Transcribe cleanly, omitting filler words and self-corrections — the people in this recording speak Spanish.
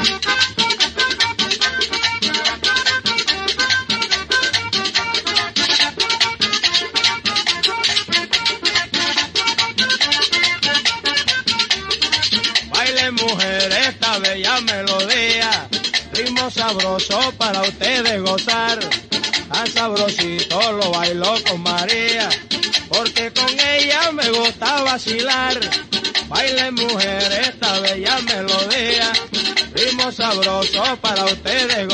Baile mujer esta bella melodía, ritmo sabroso para ustedes gozar. Tan sabrosito lo bailó con María, porque con ella me gusta vacilar. Baile mujer esta bella melodía, ritmo sabroso para ustedes